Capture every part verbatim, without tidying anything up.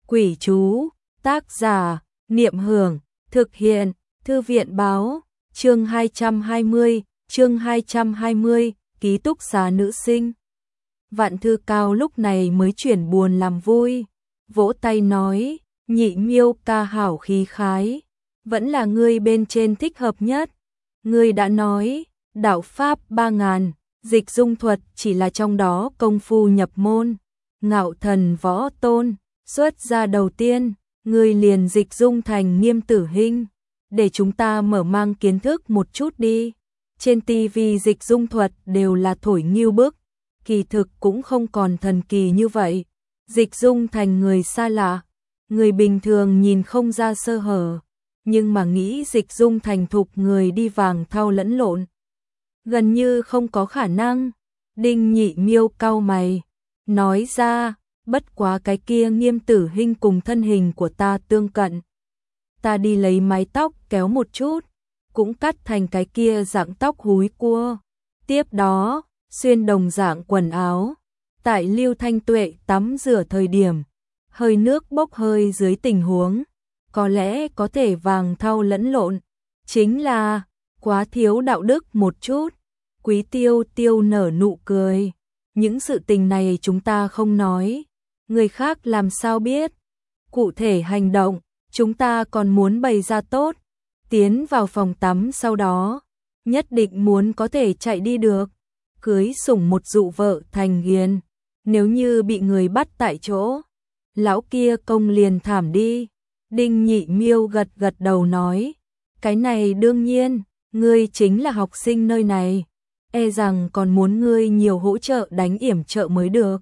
Quỷ chú, tác giả, Niệm Hưởng, thực hiện, Thư viện báo, chương hai trăm hai mươi, chương hai trăm hai mươi, ký túc xá nữ sinh. Vạn Thư Cao lúc này mới chuyển buồn làm vui, vỗ tay nói, Nhị Miêu ca hảo khí khái, vẫn là ngươi bên trên thích hợp nhất. Ngươi đã nói, đạo pháp ba ngàn, dịch dung thuật chỉ là trong đó công phu nhập môn, ngạo thần võ tôn, xuất ra đầu tiên, ngươi liền dịch dung thành Nghiêm Tử Hinh, để chúng ta mở mang kiến thức một chút đi. Trên ti vi dịch dung thuật đều là thổi nghiêu bức, kỳ thực cũng không còn thần kỳ như vậy. Dịch dung thành người xa lạ, người bình thường nhìn không ra sơ hở, nhưng mà nghĩ dịch dung thành thục người đi vàng thau lẫn lộn, gần như không có khả năng. Đinh Nhị Miêu cau mày, nói ra, bất quá cái kia Nghiêm Tử Hinh cùng thân hình của ta tương cận. Ta đi lấy mái tóc kéo một chút, cũng cắt thành cái kia dạng tóc húi cua. Tiếp đó, xuyên đồng dạng quần áo. Tại Lưu Thanh Tuệ tắm rửa thời điểm, hơi nước bốc hơi dưới tình huống, có lẽ có thể vàng thau lẫn lộn, chính là quá thiếu đạo đức một chút. Quý Tiêu Tiêu nở nụ cười, những sự tình này chúng ta không nói, người khác làm sao biết. Cụ thể hành động, chúng ta còn muốn bày ra tốt. Tiến vào phòng tắm sau đó, nhất định muốn có thể chạy đi được. Cưới sủng một dụ vợ thành hiền, nếu như bị người bắt tại chỗ, lão kia công liền thảm đi. Đinh Nhị Miêu gật gật đầu nói, cái này đương nhiên, ngươi chính là học sinh nơi này, e rằng còn muốn ngươi nhiều hỗ trợ đánh yểm trợ mới được.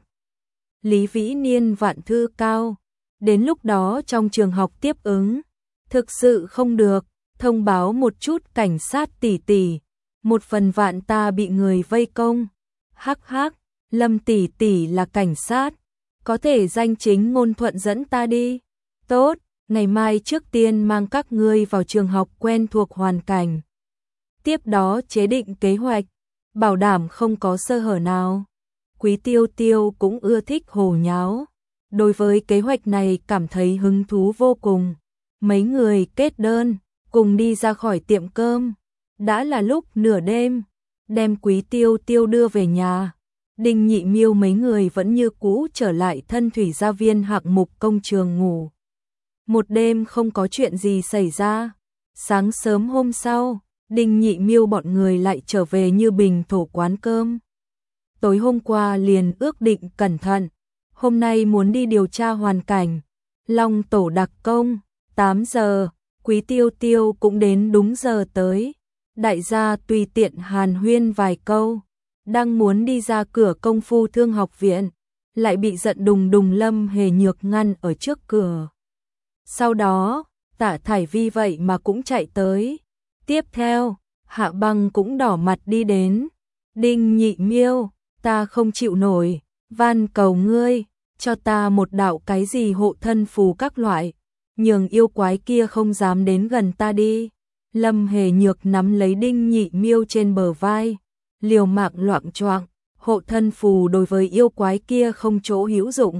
Lý Vĩ Niên Vạn Thư Cao, đến lúc đó trong trường học tiếp ứng, thực sự không được, thông báo một chút cảnh sát tỷ tỷ, một phần vạn ta bị người vây công. Hắc hắc, Lâm tỷ tỷ là cảnh sát, có thể danh chính ngôn thuận dẫn ta đi. Tốt, ngày mai trước tiên mang các ngươi vào trường học quen thuộc hoàn cảnh, tiếp đó chế định kế hoạch, bảo đảm không có sơ hở nào. Quý Tiêu Tiêu cũng ưa thích hồ nháo, đối với kế hoạch này cảm thấy hứng thú vô cùng. Mấy người kết đơn, cùng đi ra khỏi tiệm cơm. Đã là lúc nửa đêm, đem Quý Tiêu Tiêu đưa về nhà. Đinh Nhị Miêu mấy người vẫn như cũ trở lại Thân Thủy Gia Viên hạng mục công trường ngủ. Một đêm không có chuyện gì xảy ra. Sáng sớm hôm sau, Đinh Nhị Miêu bọn người lại trở về Như Bình Thổ quán cơm. Tối hôm qua liền ước định cẩn thận, hôm nay muốn đi điều tra hoàn cảnh. Long tổ đặc công, tám giờ, Quý Tiêu Tiêu cũng đến đúng giờ tới. Đại gia tùy tiện hàn huyên vài câu, đang muốn đi ra cửa Công Phu Thương học viện, lại bị giận đùng đùng Lâm Hề Nhược ngăn ở trước cửa. Sau đó, Tạ Thải Vi vậy mà cũng chạy tới. Tiếp theo, Hạ Băng cũng đỏ mặt đi đến. Đinh Nhị Miêu, ta không chịu nổi, van cầu ngươi, cho ta một đạo cái gì hộ thân phù các loại, nhường yêu quái kia không dám đến gần ta đi. Lâm Hề Nhược nắm lấy Đinh Nhị Miêu trên bờ vai, liều mạng loạng choạng, hộ thân phù đối với yêu quái kia không chỗ hữu dụng.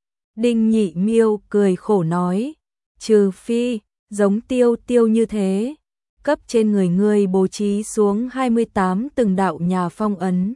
Đinh Nhị Miêu cười khổ nói, trừ phi, giống Tiêu Tiêu như thế, cấp trên người ngươi bố trí xuống hai mươi tám từng đạo nhà phong ấn,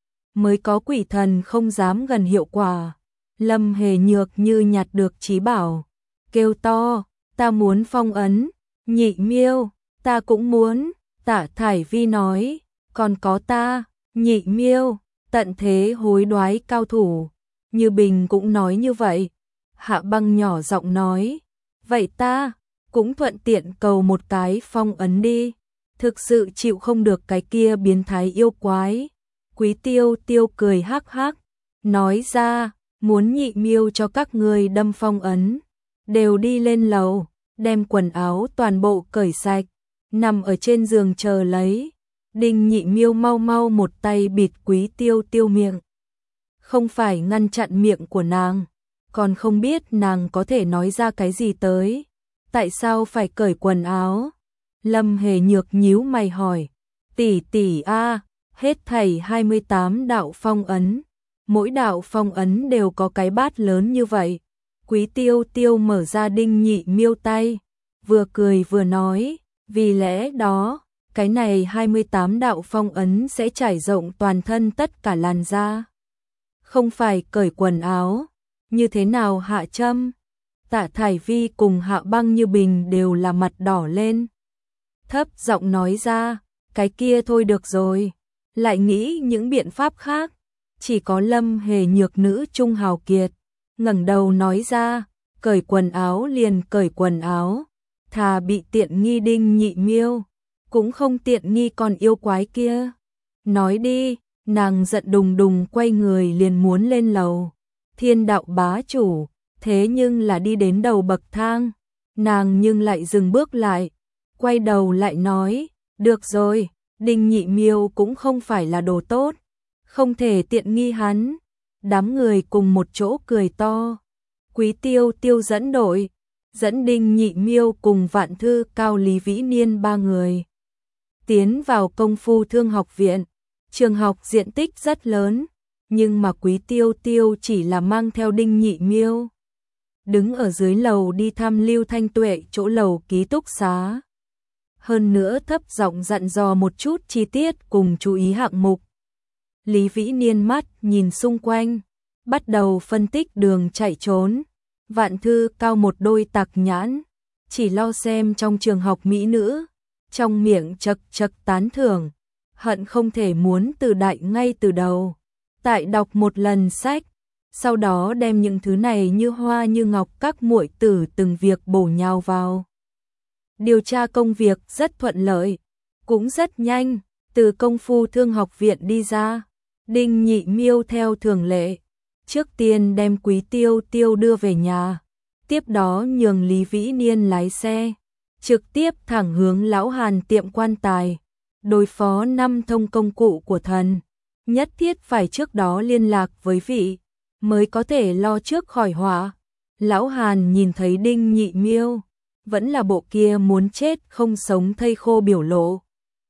mới có quỷ thần không dám gần hiệu quả. Lâm Hề Nhược như nhặt được trí bảo, kêu to, ta muốn phong ấn. Nhị Miêu, ta cũng muốn. Tạ Thải Vi nói, còn có ta. Nhị Miêu, tận thế hối đoái cao thủ. Như Bình cũng nói như vậy. Hạ Băng nhỏ giọng nói, vậy ta cũng thuận tiện cầu một cái phong ấn đi, thực sự chịu không được cái kia biến thái yêu quái. Quý Tiêu Tiêu cười hắc hắc, nói ra, muốn Nhị Miêu cho các người đâm phong ấn, đều đi lên lầu, đem quần áo toàn bộ cởi sạch, nằm ở trên giường chờ lấy. Đinh Nhị Miêu mau mau một tay bịt Quý Tiêu Tiêu miệng, không phải ngăn chặn miệng của nàng, còn không biết nàng có thể nói ra cái gì tới. Tại sao phải cởi quần áo? Lâm Hề Nhược nhíu mày hỏi. Tỷ tỷ a, hết thảy hai mươi tám đạo phong ấn, mỗi đạo phong ấn đều có cái bát lớn như vậy, Quý Tiêu Tiêu mở ra Đinh Nhị Miêu tay, vừa cười vừa nói, vì lẽ đó, cái này hai mươi tám đạo phong ấn sẽ trải rộng toàn thân tất cả làn da. Không phải cởi quần áo, như thế nào Hạ Trâm? Tạ Thải Vi cùng Hạ Băng Như Bình đều là mặt đỏ lên. Thấp giọng nói ra, cái kia thôi được rồi, lại nghĩ những biện pháp khác. Chỉ có Lâm Hề Nhược nữ trung hào kiệt, ngẩng đầu nói ra, cởi quần áo liền cởi quần áo, thà bị tiện nghi Đinh Nhị Miêu, cũng không tiện nghi con yêu quái kia. Nói đi, nàng giận đùng đùng quay người liền muốn lên lầu. Thiên đạo bá chủ, thế nhưng là đi đến đầu bậc thang, nàng nhưng lại dừng bước lại, quay đầu lại nói, được rồi, Đinh Nhị Miêu cũng không phải là đồ tốt, không thể tiện nghi hắn. Đám người cùng một chỗ cười to. Quý Tiêu Tiêu dẫn đội, dẫn Đinh Nhị Miêu cùng Vạn Thư Cao Lý Vĩ Niên ba người tiến vào Công Phu Thương học viện. Trường học diện tích rất lớn, nhưng mà Quý Tiêu Tiêu chỉ là mang theo Đinh Nhị Miêu, đứng ở dưới lầu đi thăm Lưu Thanh Tuệ chỗ lầu ký túc xá. Hơn nữa thấp giọng dặn dò một chút chi tiết cùng chú ý hạng mục. Lý Vĩ Niên mắt nhìn xung quanh, bắt đầu phân tích đường chạy trốn. Vạn Thư Cao một đôi tạc nhãn, chỉ lo xem trong trường học mỹ nữ, trong miệng chật chật tán thưởng, hận không thể muốn từ đại ngay từ đầu. Tại đọc một lần sách, sau đó đem những thứ này như hoa như ngọc các muội tử từng việc bổ nhào vào. Điều tra công việc rất thuận lợi, cũng rất nhanh, từ Công Phu Thương học viện đi ra. Đinh Nhị Miêu theo thường lệ, trước tiên đem Quý Tiêu Tiêu đưa về nhà, tiếp đó nhường Lý Vĩ Niên lái xe, trực tiếp thẳng hướng Lão Hàn tiệm quan tài, đối phó năm thông công cụ của thần, nhất thiết phải trước đó liên lạc với vị, mới có thể lo trước khỏi họa. Lão Hàn nhìn thấy Đinh Nhị Miêu, vẫn là bộ kia muốn chết không sống thây khô biểu lộ.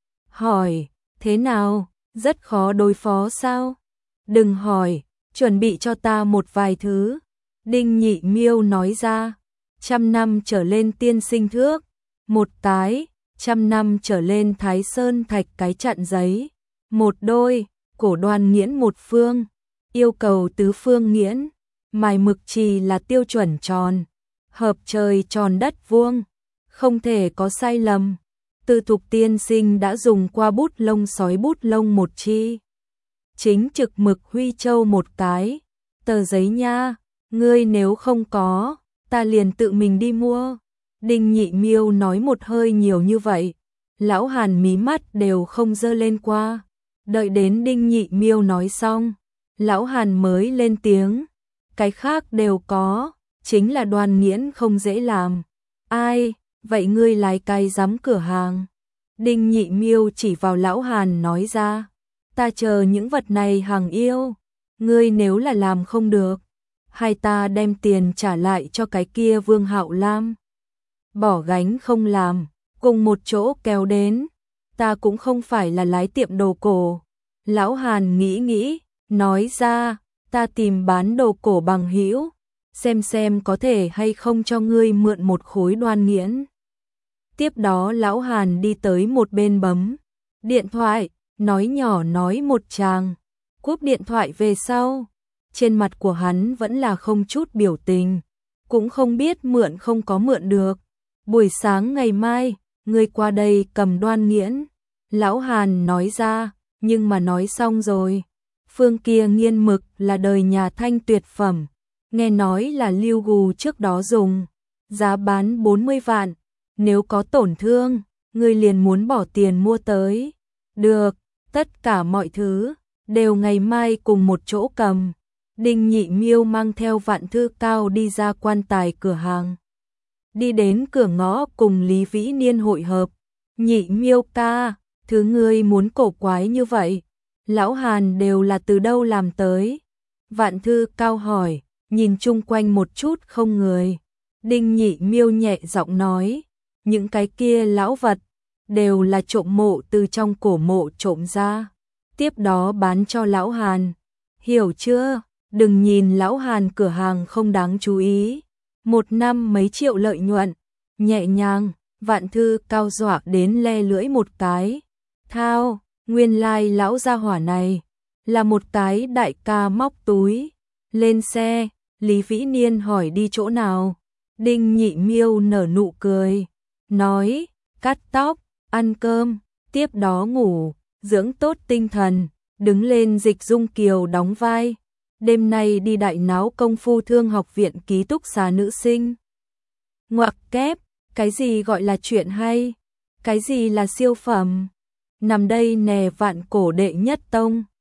Hỏi, thế nào, rất khó đối phó sao? Đừng hỏi, chuẩn bị cho ta một vài thứ. Đinh Nhị Miêu nói ra, trăm năm trở lên tiên sinh thước, một cái, trăm năm trở lên Thái Sơn thạch cái chặn giấy, một đôi, cổ đoan nghiễn một phương, yêu cầu tứ phương nghiễn, mài mực chì là tiêu chuẩn tròn, hợp trời tròn đất vuông, không thể có sai lầm. Tư Thục tiên sinh đã dùng qua bút lông sói bút lông một chi, chính trực mực huy châu một cái, tờ giấy nha, ngươi nếu không có, ta liền tự mình đi mua. Đinh Nhị Miêu nói một hơi nhiều như vậy, Lão Hàn mí mắt đều không dơ lên qua. Đợi đến Đinh Nhị Miêu nói xong, Lão Hàn mới lên tiếng, cái khác đều có, chính là Đoan Nghiễn không dễ làm. Ai, vậy ngươi lái cái giám cửa hàng? Đinh Nhị Miêu chỉ vào Lão Hàn nói ra, ta chờ những vật này hàng yêu, ngươi nếu là làm không được, hay ta đem tiền trả lại cho cái kia Vương Hạo Lam. Bỏ gánh không làm, cùng một chỗ kéo đến, ta cũng không phải là lái tiệm đồ cổ. Lão Hàn nghĩ nghĩ, nói ra, ta tìm bán đồ cổ bằng hữu, xem xem có thể hay không cho ngươi mượn một khối Đoan Nghiễn. Tiếp đó Lão Hàn đi tới một bên bấm điện thoại, nói nhỏ nói một tràng, cúp điện thoại về sau, trên mặt của hắn vẫn là không chút biểu tình, cũng không biết mượn không có mượn được. Buổi sáng ngày mai, ngươi qua đây cầm Đoan Nghiễn. Lão Hàn nói ra, nhưng mà nói xong rồi. Phương kia nghiên mực là đời nhà Thanh tuyệt phẩm, nghe nói là Lưu Gù trước đó dùng, giá bán bốn mươi vạn, nếu có tổn thương, ngươi liền muốn bỏ tiền mua tới. Được, tất cả mọi thứ, đều ngày mai cùng một chỗ cầm. Đinh Nhị Miêu mang theo Vạn Thư Cao đi ra quan tài cửa hàng. Đi đến cửa ngõ cùng Lý Vĩ Niên hội hợp. Nhị Miêu ca, thứ ngươi muốn cổ quái như vậy, Lão Hàn đều là từ đâu làm tới? Vạn Thư Cao hỏi, nhìn chung quanh một chút không người. Đinh Nhị Miêu nhẹ giọng nói, những cái kia lão vật, đều là trộm mộ từ trong cổ mộ trộm ra, tiếp đó bán cho Lão Hàn. Hiểu chưa? Đừng nhìn Lão Hàn cửa hàng không đáng chú ý, Một năm mấy triệu lợi nhuận, nhẹ nhàng, Vạn Thư cao dọa đến le lưỡi một cái. Thao, nguyên lai lão gia hỏa này, là một cái đại ca móc túi. Lên xe, Lý Vĩ Niên hỏi đi chỗ nào. Đinh Nhị Miêu nở nụ cười, nói, cắt tóc, ăn cơm, tiếp đó ngủ, dưỡng tốt tinh thần, đứng lên Dịch Dung Kiều đóng vai. Đêm nay đi đại náo công phu thương học viện ký túc xá nữ sinh. Ngoặc kép, cái gì gọi là chuyện hay? Cái gì là siêu phẩm? Nằm đây nè vạn cổ đệ nhất tông.